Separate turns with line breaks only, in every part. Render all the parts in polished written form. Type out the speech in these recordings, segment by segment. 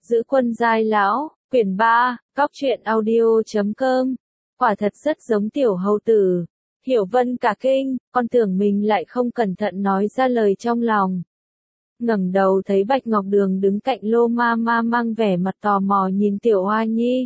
Giữ quân giai lão, quyển 3, cóc truyện audio.com. Quả thật rất giống tiểu hầu tử. Hiểu Vân cả kinh, con tưởng mình lại không cẩn thận nói ra lời trong lòng. Ngẩng đầu thấy Bạch Ngọc Đường đứng cạnh Lô Mama mang vẻ mặt tò mò nhìn tiểu Hoa Nhi.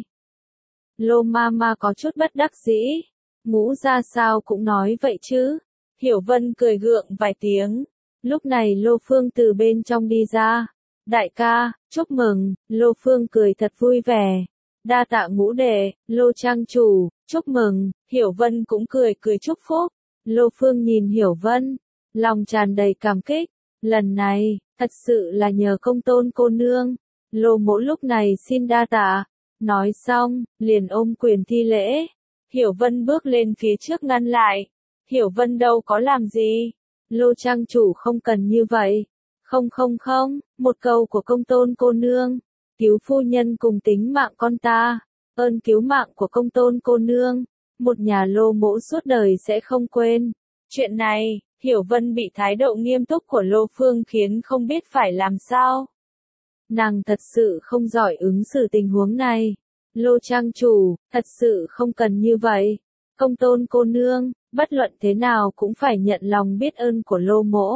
Lô Mama có chút bất đắc dĩ. Ngũ ra sao cũng nói vậy chứ. Hiểu Vân cười gượng vài tiếng. Lúc này Lô Phương từ bên trong đi ra. Đại ca, chúc mừng, Lô Phương cười thật vui vẻ. Đa tạ Ngũ đệ, Lô trang chủ, chúc mừng, Hiểu Vân cũng cười chúc phúc. Lô Phương nhìn Hiểu Vân, lòng tràn đầy cảm kích. Lần này, thật sự là nhờ công tôn cô nương. Lô mỗ lúc này xin đa tạ. Nói xong, liền ôm quyền thi lễ. Hiểu Vân bước lên phía trước ngăn lại. Hiểu Vân đâu có làm gì. Lô trang chủ không cần như vậy. Không, một câu của công tôn cô nương. Cứu phu nhân cùng tính mạng con ta. Ơn cứu mạng của công tôn cô nương. Một nhà Lô mỗ suốt đời sẽ không quên. Chuyện này, Hiểu Vân bị thái độ nghiêm túc của Lô Phương khiến không biết phải làm sao. Nàng thật sự không giỏi ứng xử tình huống này. Lô trang chủ, thật sự không cần như vậy. Công tôn cô nương, bất luận thế nào cũng phải nhận lòng biết ơn của Lô mỗ.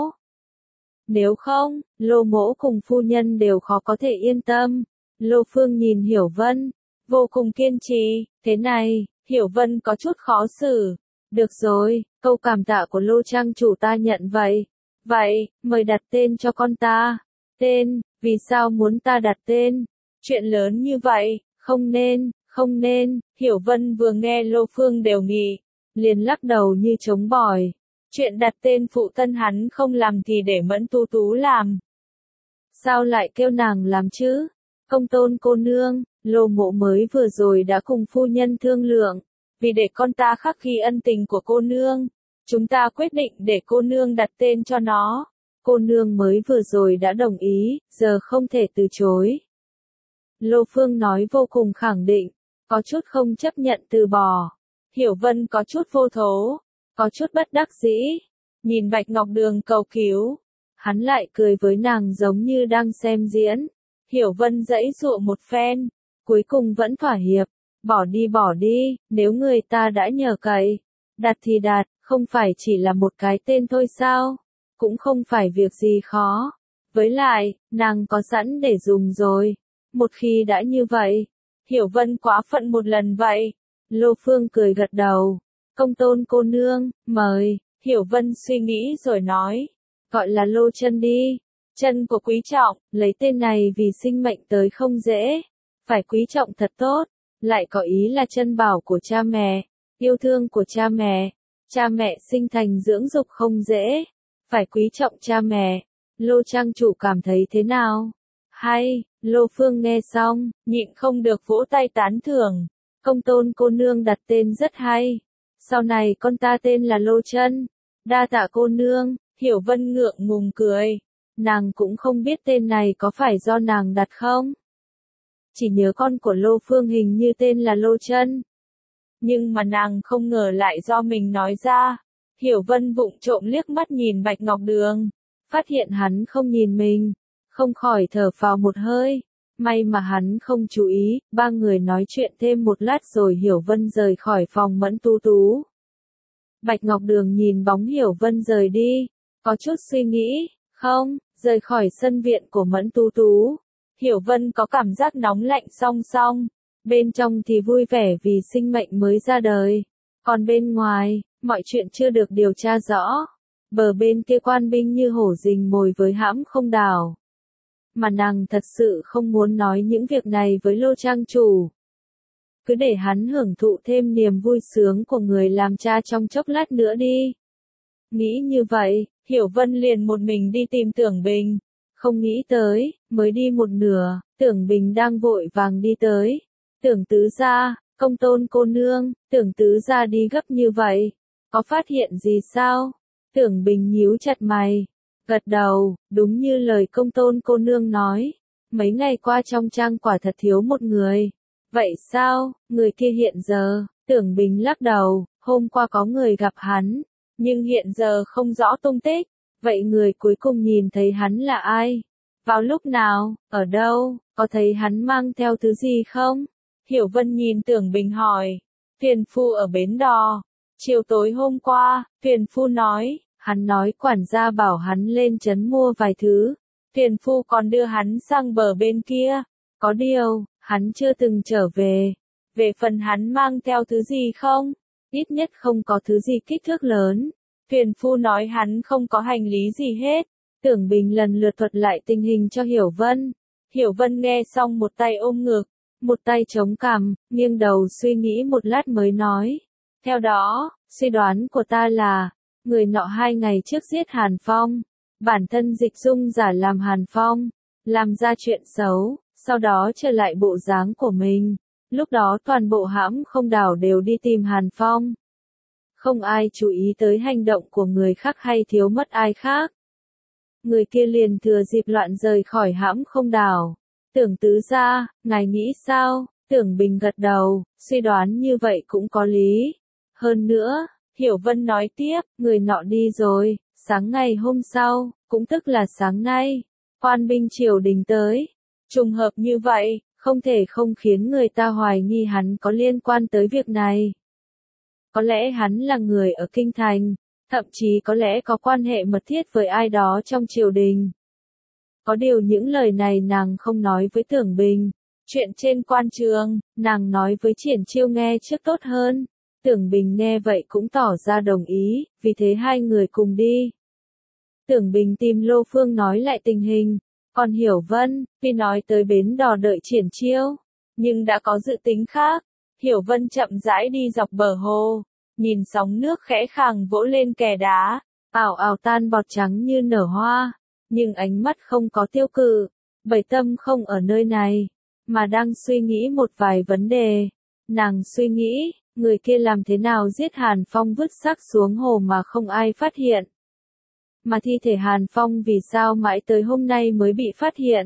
Nếu không, Lô mỗ cùng phu nhân đều khó có thể yên tâm. Lô Phương nhìn Hiểu Vân, vô cùng kiên trì. Thế này, Hiểu Vân có chút khó xử. Được rồi, câu cảm tạ của Lô trang chủ ta nhận vậy. Vậy, mời đặt tên cho con ta. Tên, vì sao muốn ta đặt tên? Chuyện lớn như vậy, không nên, Hiểu Vân vừa nghe Lô Phương đều nghị, liền lắc đầu như trống bỏi. Chuyện đặt tên phụ thân hắn không làm thì để Mẫn Tú Tú làm. Sao lại kêu nàng làm chứ? Công tôn cô nương, Lô mộ mới vừa rồi đã cùng phu nhân thương lượng. Vì để con ta khắc ghi ân tình của cô nương, chúng ta quyết định để cô nương đặt tên cho nó. Cô nương mới vừa rồi đã đồng ý, giờ không thể từ chối. Lô Phương nói vô cùng khẳng định, có chút không chấp nhận từ bỏ. Hiểu Vân có chút vô thố, có chút bất đắc dĩ. Nhìn Bạch Ngọc Đường cầu cứu, hắn lại cười với nàng giống như đang xem diễn. Hiểu Vân giãy giụa một phen, cuối cùng vẫn thỏa hiệp. Bỏ đi, nếu người ta đã nhờ cậy. Đặt thì đặt, không phải chỉ là một cái tên thôi sao? Cũng không phải việc gì khó. Với lại, nàng có sẵn để dùng rồi. Một khi đã như vậy, Hiểu Vân quá phận một lần vậy. Lô Phương cười gật đầu. Công tôn cô nương, mời. Hiểu Vân suy nghĩ rồi nói. Gọi là Lô Chân đi. Chân của quý trọng, lấy tên này vì sinh mệnh tới không dễ. Phải quý trọng thật tốt. Lại có ý là chân bảo của cha mẹ. Yêu thương của cha mẹ. Cha mẹ sinh thành dưỡng dục không dễ. Phải quý trọng cha mẹ. Lô trang chủ cảm thấy thế nào? Hay, Lô Phương nghe xong, nhịn không được vỗ tay tán thưởng. Công tôn cô nương đặt tên rất hay. Sau này con ta tên là Lô Chân. Đa tạ cô nương, Hiểu Vân ngượng ngùng cười. Nàng cũng không biết tên này có phải do nàng đặt không? Chỉ nhớ con của Lô Phương hình như tên là Lô Chân. Nhưng mà nàng không ngờ lại do mình nói ra. Hiểu Vân vụng trộm liếc mắt nhìn Bạch Ngọc Đường. Phát hiện hắn không nhìn mình. Không khỏi thở phào một hơi. May mà hắn không chú ý. Ba người nói chuyện thêm một lát rồi Hiểu Vân rời khỏi phòng Mẫn Tú Tú. Bạch Ngọc Đường nhìn bóng Hiểu Vân rời đi. Có chút suy nghĩ. Không, rời khỏi sân viện của Mẫn Tú Tú. Hiểu Vân có cảm giác nóng lạnh song song. Bên trong thì vui vẻ vì sinh mệnh mới ra đời. Còn bên ngoài, mọi chuyện chưa được điều tra rõ. Bờ bên kia quan binh như hổ rình mồi với hãm không đảo. Mà nàng thật sự không muốn nói những việc này với Lô trang chủ. Cứ để hắn hưởng thụ thêm niềm vui sướng của người làm cha trong chốc lát nữa đi. Nghĩ như vậy, Hiểu Vân liền một mình đi tìm Tưởng Bình. Không nghĩ tới, mới đi một nửa, Tưởng Bình đang vội vàng đi tới. Tưởng tứ gia, công tôn cô nương, Tưởng tứ gia đi gấp như vậy. Có phát hiện gì sao? Tưởng Bình nhíu chặt mày. Gật đầu, đúng như lời công tôn cô nương nói. Mấy ngày qua trong trang quả thật thiếu một người. Vậy sao, người kia hiện giờ? Tưởng Bình lắc đầu, hôm qua có người gặp hắn. Nhưng hiện giờ không rõ tung tích. Vậy người cuối cùng nhìn thấy hắn là ai? Vào lúc nào? Ở đâu? có thấy hắn mang theo thứ gì không? Hiểu Vân nhìn Tưởng Bình hỏi. Thuyền phu ở bến đò. Chiều tối hôm qua, thuyền phu nói, hắn nói quản gia bảo hắn lên trấn mua vài thứ. Thuyền phu còn đưa hắn sang bờ bên kia. Có điều, hắn chưa từng trở về. Về phần hắn mang theo thứ gì không? Ít nhất không có thứ gì kích thước lớn. Thuyền phu nói hắn không có hành lý gì hết. Tưởng Bình lần lượt thuật lại tình hình cho Hiểu Vân. Hiểu Vân nghe xong một tay ôm ngực, một tay chống cằm, nghiêng đầu suy nghĩ một lát mới nói. Theo đó, suy đoán của ta là, người nọ 2 ngày trước giết Hàn Phong. Bản thân dịch dung giả làm Hàn Phong, làm ra chuyện xấu, sau đó trở lại bộ dáng của mình. Lúc đó toàn bộ hãm không đảo đều đi tìm Hàn Phong. Không ai chú ý tới hành động của người khác hay thiếu mất ai khác. Người kia liền thừa dịp loạn rời khỏi hãm không đảo. Tưởng tứ gia, ngài nghĩ sao? Tưởng Bình gật đầu, suy đoán như vậy cũng có lý. Hơn nữa, Hiểu Vân nói tiếp, người nọ đi rồi, sáng ngày hôm sau, cũng tức là sáng nay, quan binh triều đình tới. Trùng hợp như vậy, không thể không khiến người ta hoài nghi hắn có liên quan tới việc này. Có lẽ hắn là người ở Kinh Thành, thậm chí có lẽ có quan hệ mật thiết với ai đó trong triều đình. Có điều những lời này nàng không nói với Tưởng Bình. Chuyện trên quan trường, nàng nói với Triển Chiêu nghe trước tốt hơn. Tưởng Bình nghe vậy cũng tỏ ra đồng ý, vì thế hai người cùng đi. Tưởng Bình tìm Lô Phương nói lại tình hình, còn Hiểu Vân, vì nói tới bến đò đợi Triển Chiêu, nhưng đã có dự tính khác. Hiểu Vân chậm rãi đi dọc bờ hồ, nhìn sóng nước khẽ khàng vỗ lên kè đá, ảo ảo tan bọt trắng như nở hoa, nhưng ánh mắt không có tiêu cự, bởi tâm không ở nơi này, mà đang suy nghĩ một vài vấn đề. Nàng suy nghĩ, người kia làm thế nào giết Hàn Phong vứt xác xuống hồ mà không ai phát hiện. Mà thi thể Hàn Phong vì sao mãi tới hôm nay mới bị phát hiện.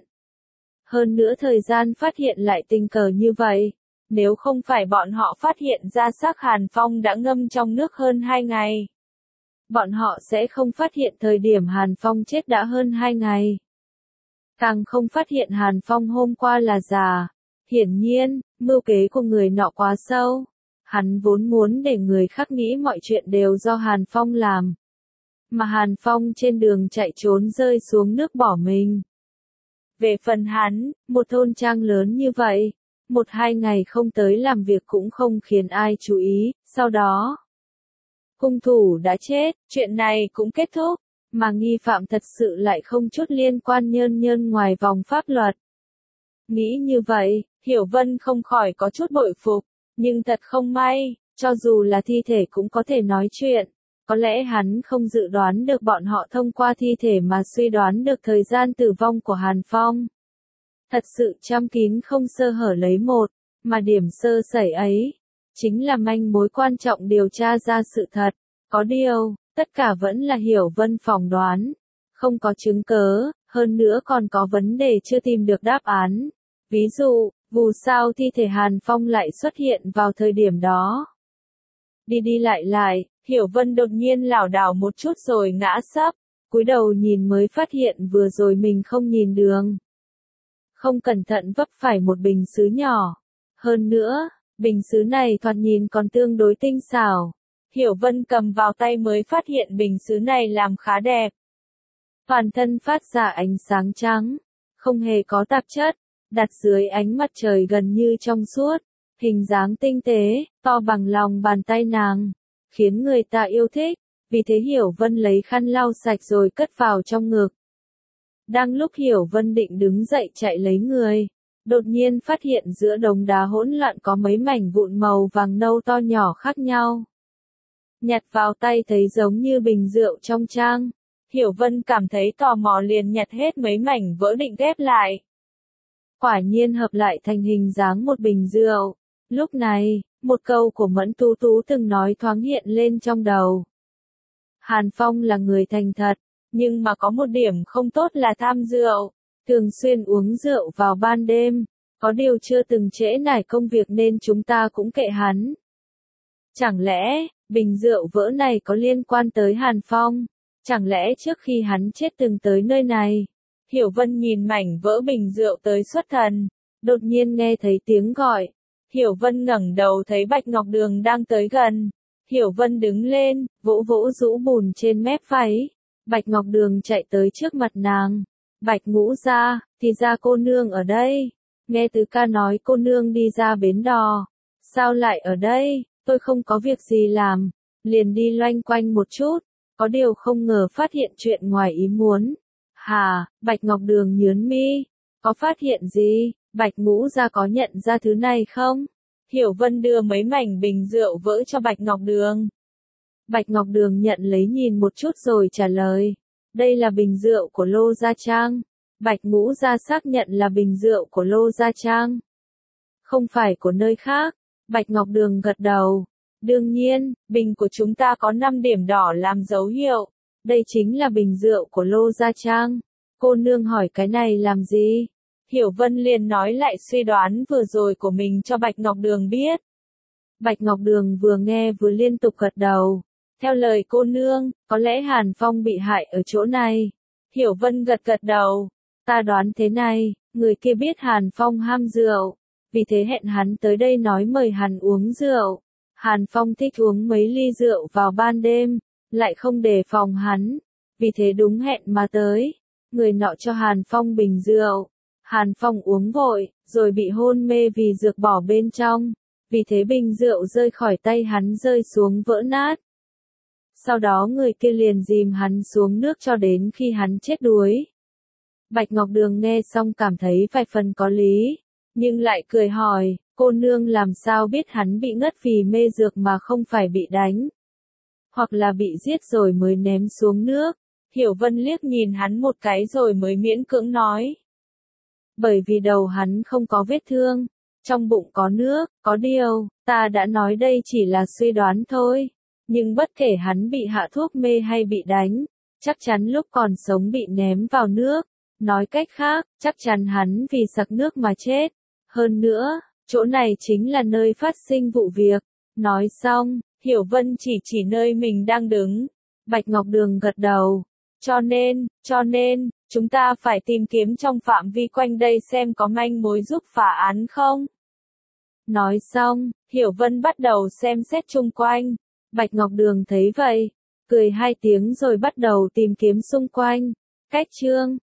Hơn nữa thời gian phát hiện lại tình cờ như vậy. Nếu không phải bọn họ phát hiện ra xác Hàn Phong đã ngâm trong nước hơn 2 ngày. Bọn họ sẽ không phát hiện thời điểm Hàn Phong chết đã hơn 2 ngày. Càng không phát hiện Hàn Phong hôm qua là già. Hiển nhiên, mưu kế của người nọ quá sâu. Hắn vốn muốn để người khác nghĩ mọi chuyện đều do Hàn Phong làm. Mà Hàn Phong trên đường chạy trốn rơi xuống nước bỏ mình. Về phần hắn, một thôn trang lớn như vậy, 1-2 ngày không tới làm việc cũng không khiến ai chú ý, sau đó hung thủ đã chết, chuyện này cũng kết thúc, mà nghi phạm thật sự lại không chút liên quan nhơn ngoài vòng pháp luật. Nghĩ như vậy, Hiểu Vân không khỏi có chút bội phục, nhưng thật không may, cho dù là thi thể cũng có thể nói chuyện. Có lẽ hắn không dự đoán được bọn họ thông qua thi thể mà suy đoán được thời gian tử vong của Hàn Phong. Thật sự chăm kín không sơ hở lấy một, mà điểm sơ sẩy ấy, chính là manh mối quan trọng điều tra ra sự thật. Có điều, tất cả vẫn là Hiểu Vân phỏng đoán, không có chứng cớ, hơn nữa còn có vấn đề chưa tìm được đáp án. Ví dụ, vì sao thi thể Hàn Phong lại xuất hiện vào thời điểm đó? Đi đi lại, Hiểu Vân đột nhiên lảo đảo một chút rồi ngã sấp, cúi đầu nhìn mới phát hiện vừa rồi mình không nhìn đường. Không cẩn thận vấp phải một bình sứ nhỏ. Hơn nữa, bình sứ này thoạt nhìn còn tương đối tinh xảo. Hiểu Vân cầm vào tay mới phát hiện bình sứ này làm khá đẹp. Toàn thân phát ra ánh sáng trắng, không hề có tạp chất, đặt dưới ánh mặt trời gần như trong suốt, hình dáng tinh tế, to bằng lòng bàn tay nàng, khiến người ta yêu thích, vì thế Hiểu Vân lấy khăn lau sạch rồi cất vào trong ngực. Đang lúc Hiểu Vân định đứng dậy chạy lấy người, đột nhiên phát hiện giữa đống đá hỗn loạn có mấy mảnh vụn màu vàng nâu to nhỏ khác nhau. Nhặt vào tay thấy giống như bình rượu trong trang. Hiểu Vân cảm thấy tò mò liền nhặt hết mấy mảnh vỡ định ghép lại. Quả nhiên hợp lại thành hình dáng một bình rượu. Lúc này, một câu của Mẫn Tú Tú từng nói thoáng hiện lên trong đầu. Hàn Phong là người thành thật, nhưng mà có một điểm không tốt là tham rượu, thường xuyên uống rượu vào ban đêm, có điều chưa từng trễ nải công việc nên chúng ta cũng kệ hắn. Chẳng lẽ, bình rượu vỡ này có liên quan tới Hàn Phong? Chẳng lẽ trước khi hắn chết từng tới nơi này? Hiểu Vân nhìn mảnh vỡ bình rượu tới xuất thần, đột nhiên nghe thấy tiếng gọi. Hiểu Vân ngẩng đầu thấy Bạch Ngọc Đường đang tới gần. Hiểu Vân đứng lên, vỗ vỗ rũ bùn trên mép váy. Bạch Ngọc Đường chạy tới trước mặt nàng. Bạch Ngũ gia, thì ra cô nương ở đây. Nghe Tứ ca nói cô nương đi ra bến đò. Sao lại ở đây? Tôi không có việc gì làm. Liền đi loanh quanh một chút. Có điều không ngờ phát hiện chuyện ngoài ý muốn. Hà, Bạch Ngọc Đường nhướng mi. Có phát hiện gì? Bạch Ngũ gia có nhận ra thứ này không? Hiểu Vân đưa mấy mảnh bình rượu vỡ cho Bạch Ngọc Đường. Bạch Ngọc Đường nhận lấy nhìn một chút rồi trả lời. Đây là bình rượu của Lô Gia Trang. Bạch Ngũ gia xác nhận là bình rượu của Lô Gia Trang. Không phải của nơi khác. Bạch Ngọc Đường gật đầu. Đương nhiên, bình của chúng ta có 5 điểm đỏ làm dấu hiệu. Đây chính là bình rượu của Lô Gia Trang. Cô nương hỏi cái này làm gì? Hiểu Vân liền nói lại suy đoán vừa rồi của mình cho Bạch Ngọc Đường biết. Bạch Ngọc Đường vừa nghe vừa liên tục gật đầu. Theo lời cô nương, có lẽ Hàn Phong bị hại ở chỗ này. Hiểu Vân gật gật đầu. Ta đoán thế này, người kia biết Hàn Phong ham rượu. Vì thế hẹn hắn tới đây nói mời hắn uống rượu. Hàn Phong thích uống mấy ly rượu vào ban đêm, lại không đề phòng hắn. Vì thế đúng hẹn mà tới. Người nọ cho Hàn Phong bình rượu. Hàn Phong uống vội, rồi bị hôn mê vì dược bỏ bên trong. Vì thế bình rượu rơi khỏi tay hắn rơi xuống vỡ nát. Sau đó người kia liền dìm hắn xuống nước cho đến khi hắn chết đuối. Bạch Ngọc Đường nghe xong cảm thấy vài phần có lý, nhưng lại cười hỏi, cô nương làm sao biết hắn bị ngất vì mê dược mà không phải bị đánh, hoặc là bị giết rồi mới ném xuống nước. Hiểu Vân liếc nhìn hắn một cái rồi mới miễn cưỡng nói. Bởi vì đầu hắn không có vết thương, trong bụng có nước, có điều, ta đã nói đây chỉ là suy đoán thôi. Nhưng bất kể hắn bị hạ thuốc mê hay bị đánh, chắc chắn lúc còn sống bị ném vào nước. Nói cách khác, chắc chắn hắn vì sặc nước mà chết. Hơn nữa, chỗ này chính là nơi phát sinh vụ việc. Nói xong, Hiểu Vân chỉ nơi mình đang đứng. Bạch Ngọc Đường gật đầu. Cho nên, chúng ta phải tìm kiếm trong phạm vi quanh đây xem có manh mối giúp phá án không. Nói xong, Hiểu Vân bắt đầu xem xét chung quanh. Bạch Ngọc Đường thấy vậy, cười 2 tiếng rồi bắt đầu tìm kiếm xung quanh. Cách chương